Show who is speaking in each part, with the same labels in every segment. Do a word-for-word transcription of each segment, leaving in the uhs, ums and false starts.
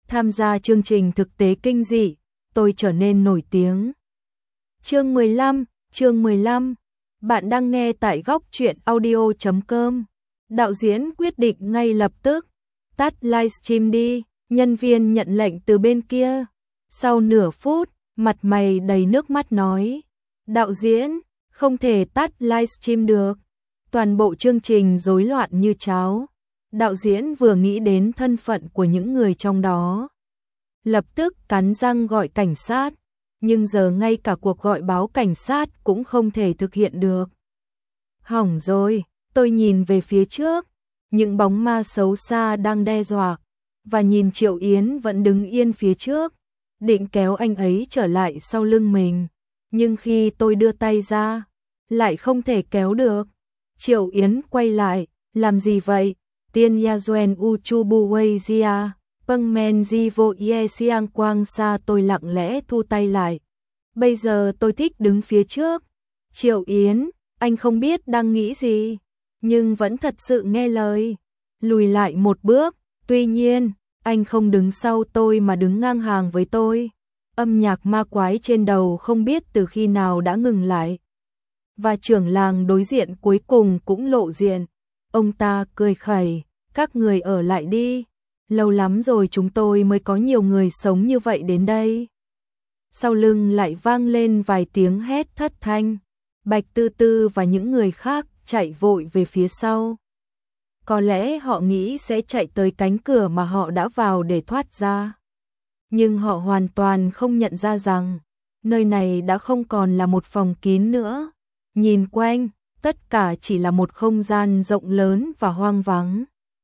Speaker 1: tham gia chương trình thực tế kinh dị, tôi trở nên nổi tiếng. Chương mười lăm, chương mười lăm. Bạn đang nghe tại góc truyện audio chấm com. Đạo diễn quyết định ngay lập tức tắt livestream đi, nhân viên nhận lệnh từ bên kia. Sau nửa phút, mặt mày đầy nước mắt nói: "Đạo diễn, không thể tắt livestream được." Toàn bộ chương trình rối loạn như cháo. Đạo diễn vừa nghĩ đến thân phận của những người trong đó, lập tức cắn răng gọi cảnh sát, nhưng giờ ngay cả cuộc gọi báo cảnh sát cũng không thể thực hiện được. Hỏng rồi, tôi nhìn về phía trước, những bóng ma xấu xa đang đe dọa, và nhìn Triệu Yến vẫn đứng yên phía trước, định kéo anh ấy trở lại sau lưng mình, nhưng khi tôi đưa tay ra, lại không thể kéo được. Triệu Yến quay lại: "Làm gì vậy?" Tiên ya duen u chu bu wei jia, pâng men di vô ye siang quang sa. Tôi lặng lẽ thu tay lại. Bây giờ tôi thích đứng phía trước. Triệu Yến, anh không biết đang nghĩ gì, nhưng vẫn thật sự nghe lời. Lùi lại một bước, tuy nhiên, anh không đứng sau tôi mà đứng ngang hàng với tôi. Âm nhạc ma quái trên đầu không biết từ khi nào đã ngừng lại. Và trưởng làng đối diện cuối cùng cũng lộ diện. Ông ta cười khẩy: "Các người ở lại đi. Lâu lắm rồi chúng tôi mới có nhiều người sống như vậy đến đây." Sau lưng lại vang lên vài tiếng hét thất thanh. Bạch Tư Tư và những người khác chạy vội về phía sau. Có lẽ họ nghĩ sẽ chạy tới cánh cửa mà họ đã vào để thoát ra. Nhưng họ hoàn toàn không nhận ra rằng nơi này đã không còn là một phòng kín nữa. Nhìn quanh, tất cả chỉ là một không gian rộng lớn và hoang vắng.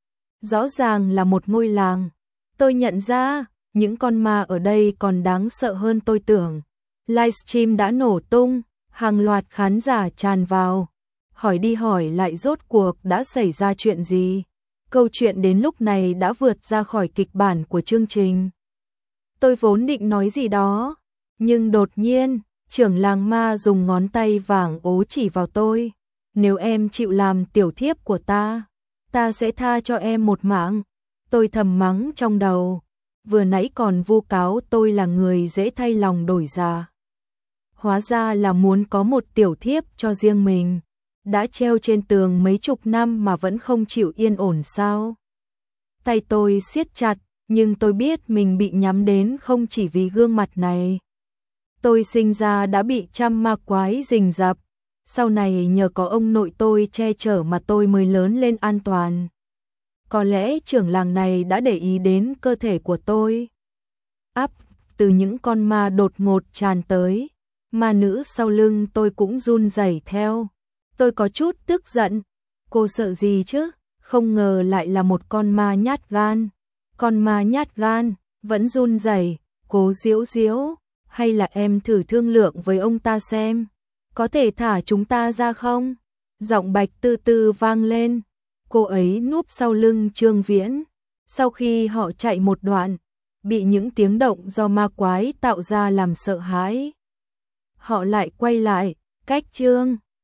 Speaker 1: Rõ ràng là một ngôi làng. Tôi nhận ra, những con ma ở đây còn đáng sợ hơn tôi tưởng. Livestream đã nổ tung, hàng loạt khán giả tràn vào. Hỏi đi hỏi lại rốt cuộc đã xảy ra chuyện gì. Câu chuyện đến lúc này đã vượt ra khỏi kịch bản của chương trình. Tôi vốn định nói gì đó, nhưng đột nhiên, trưởng làng ma dùng ngón tay vàng ố chỉ vào tôi. "Nếu em chịu làm tiểu thiếp của ta, ta sẽ tha cho em một mạng." Tôi thầm mắng trong đầu, vừa nãy còn vu cáo tôi là người dễ thay lòng đổi dạ. Hóa ra là muốn có một tiểu thiếp cho riêng mình. Đã treo trên tường mấy chục năm mà vẫn không chịu yên ổn sao? Tay tôi siết chặt, nhưng tôi biết mình bị nhắm đến không chỉ vì gương mặt này. Tôi sinh ra đã bị trăm ma quái rình rập. Sau này nhờ có ông nội tôi che chở mà tôi mới lớn lên an toàn. Có lẽ trưởng làng này đã để ý đến cơ thể của tôi. Áp từ những con ma đột ngột tràn tới. Ma nữ sau lưng tôi cũng run rẩy theo. Tôi có chút tức giận. Cô sợ gì chứ? Không ngờ lại là một con ma nhát gan. Con ma nhát gan, vẫn run rẩy. Cố Diễu Diễu, hay là em thử thương lượng với ông ta xem, có thể thả chúng ta ra không? Giọng Bạch Tư Tư vang lên. Cô ấy núp sau lưng Trương Viễn. Sau khi họ chạy một đoạn, bị những tiếng động do ma quái tạo ra làm sợ hãi, họ lại quay lại, cách Trương